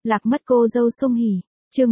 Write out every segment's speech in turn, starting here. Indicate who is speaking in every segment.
Speaker 1: Lạc mất cô dâu Sung Hỉ, chương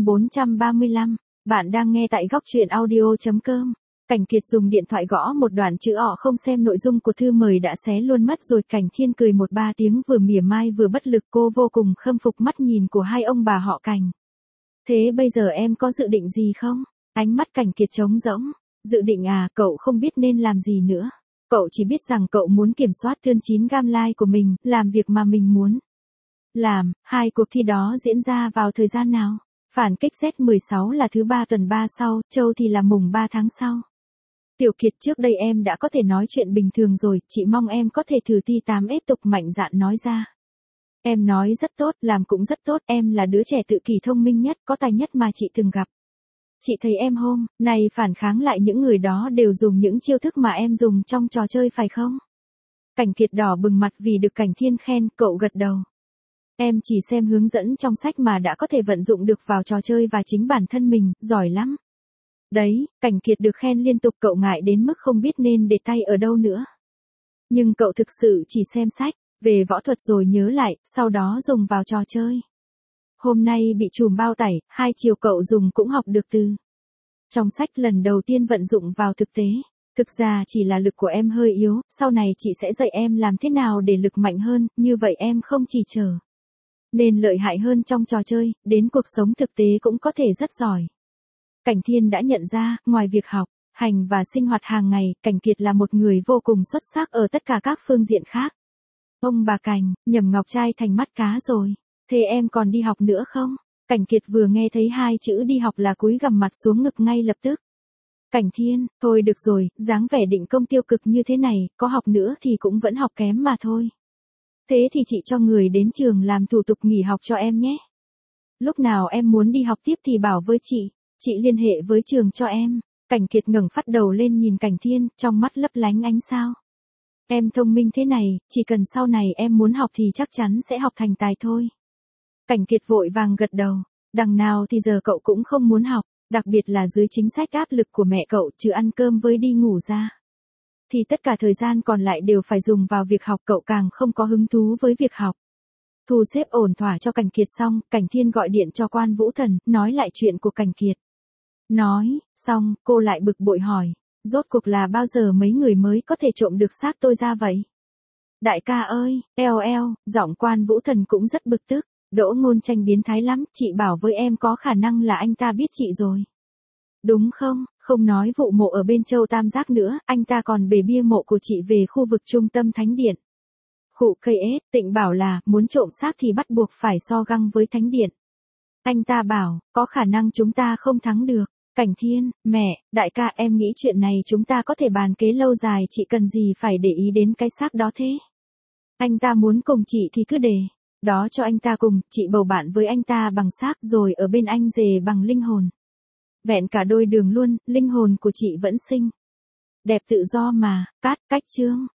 Speaker 1: 435, bạn đang nghe tại góc truyện audio.com. Cảnh Kiệt dùng điện thoại gõ một đoạn chữ ọ không xem nội dung của thư mời đã xé luôn mất rồi. Cảnh Thiên cười một ba tiếng vừa mỉa mai vừa bất lực, cô vô cùng khâm phục mắt nhìn của hai ông bà họ Cảnh. Thế bây giờ em có dự định gì không? Ánh mắt Cảnh Kiệt trống rỗng. Dự định à, cậu không biết nên làm gì nữa. Cậu chỉ biết rằng cậu muốn kiểm soát thương 9 gam like của mình, làm việc mà mình muốn làm. Hai cuộc thi đó diễn ra vào thời gian nào? Phản kích Z16 là thứ 3 tuần 3 sau, Châu thì là mùng 3 tháng sau. Tiểu Kiệt, trước đây em đã có thể nói chuyện bình thường rồi, chị mong em có thể thử thi 8 ép tục. Mạnh dạn nói ra. Em nói rất tốt, làm cũng rất tốt, em là đứa trẻ tự kỷ thông minh nhất, có tài nhất mà chị từng gặp. Chị thấy em hôm nay phản kháng lại những người đó đều dùng những chiêu thức mà em dùng trong trò chơi phải không? Cảnh Kiệt đỏ bừng mặt vì được Cảnh Thiên khen, cậu gật đầu. Em chỉ xem hướng dẫn trong sách mà đã có thể vận dụng được vào trò chơi và chính bản thân mình, giỏi lắm. Đấy, Cảnh Kiệt được khen liên tục, cậu ngại đến mức không biết nên để tay ở đâu nữa. Nhưng cậu thực sự chỉ xem sách về võ thuật rồi nhớ lại, sau đó dùng vào trò chơi. Hôm nay bị trùm bao tải, 2 chiều cậu dùng cũng học được từ trong sách, lần đầu tiên vận dụng vào thực tế. Thực ra chỉ là lực của em hơi yếu, sau này chị sẽ dạy em làm thế nào để lực mạnh hơn, như vậy em không chỉ trở nên lợi hại hơn trong trò chơi, đến cuộc sống thực tế cũng có thể rất giỏi. Cảnh Thiên đã nhận ra, ngoài việc học, hành và sinh hoạt hàng ngày, Cảnh Kiệt là một người vô cùng xuất sắc ở tất cả các phương diện khác. Ông bà Cảnh, Nhậm Ngọc trai thành mắt cá rồi. Thế em còn đi học nữa không? Cảnh Kiệt vừa nghe thấy 2 chữ đi học là cúi gằm mặt xuống ngực ngay lập tức. Cảnh Thiên, thôi được rồi, dáng vẻ định công tiêu cực như thế này, có học nữa thì cũng vẫn học kém mà thôi. Thế thì chị cho người đến trường làm thủ tục nghỉ học cho em nhé. Lúc nào em muốn đi học tiếp thì bảo với chị liên hệ với trường cho em. Cảnh Kiệt ngẩng phát đầu lên nhìn Cảnh Thiên, trong mắt lấp lánh ánh sao. Em thông minh thế này, chỉ cần sau này em muốn học thì chắc chắn sẽ học thành tài thôi. Cảnh Kiệt vội vàng gật đầu, đằng nào thì giờ cậu cũng không muốn học, đặc biệt là dưới chính sách áp lực của mẹ cậu, trừ ăn cơm với đi ngủ ra thì tất cả thời gian còn lại đều phải dùng vào việc học, cậu càng không có hứng thú với việc học. Thu xếp ổn thỏa cho Cảnh Kiệt xong, Cảnh Thiên gọi điện cho Quan Vũ Thần, nói lại chuyện của Cảnh Kiệt. Nói xong, cô lại bực bội hỏi, rốt cuộc là bao giờ mấy người mới có thể trộm được xác tôi ra vậy? Đại ca ơi, giọng Quan Vũ Thần cũng rất bực tức. Đỗ Ngôn Tranh biến thái lắm, chị bảo với em có khả năng là anh ta biết chị rồi. Đúng không? Không nói vụ mộ ở bên Châu Tam Giác nữa, anh ta còn bề bia mộ của chị về khu vực trung tâm thánh điện. Khụ KS, Tịnh bảo là, muốn trộm xác thì bắt buộc phải so găng với thánh điện. Anh ta bảo, có khả năng chúng ta không thắng được. Cảnh Thiên, mẹ, đại ca, em nghĩ chuyện này chúng ta có thể bàn kế lâu dài, chị cần gì phải để ý đến cái xác đó thế? Anh ta muốn cùng chị thì cứ để đó cho anh ta cùng, chị bầu bạn với anh ta bằng xác rồi ở bên anh rể bằng linh hồn. Vẹn cả đôi đường luôn, linh hồn của chị vẫn xinh đẹp tự do mà. Cách chương.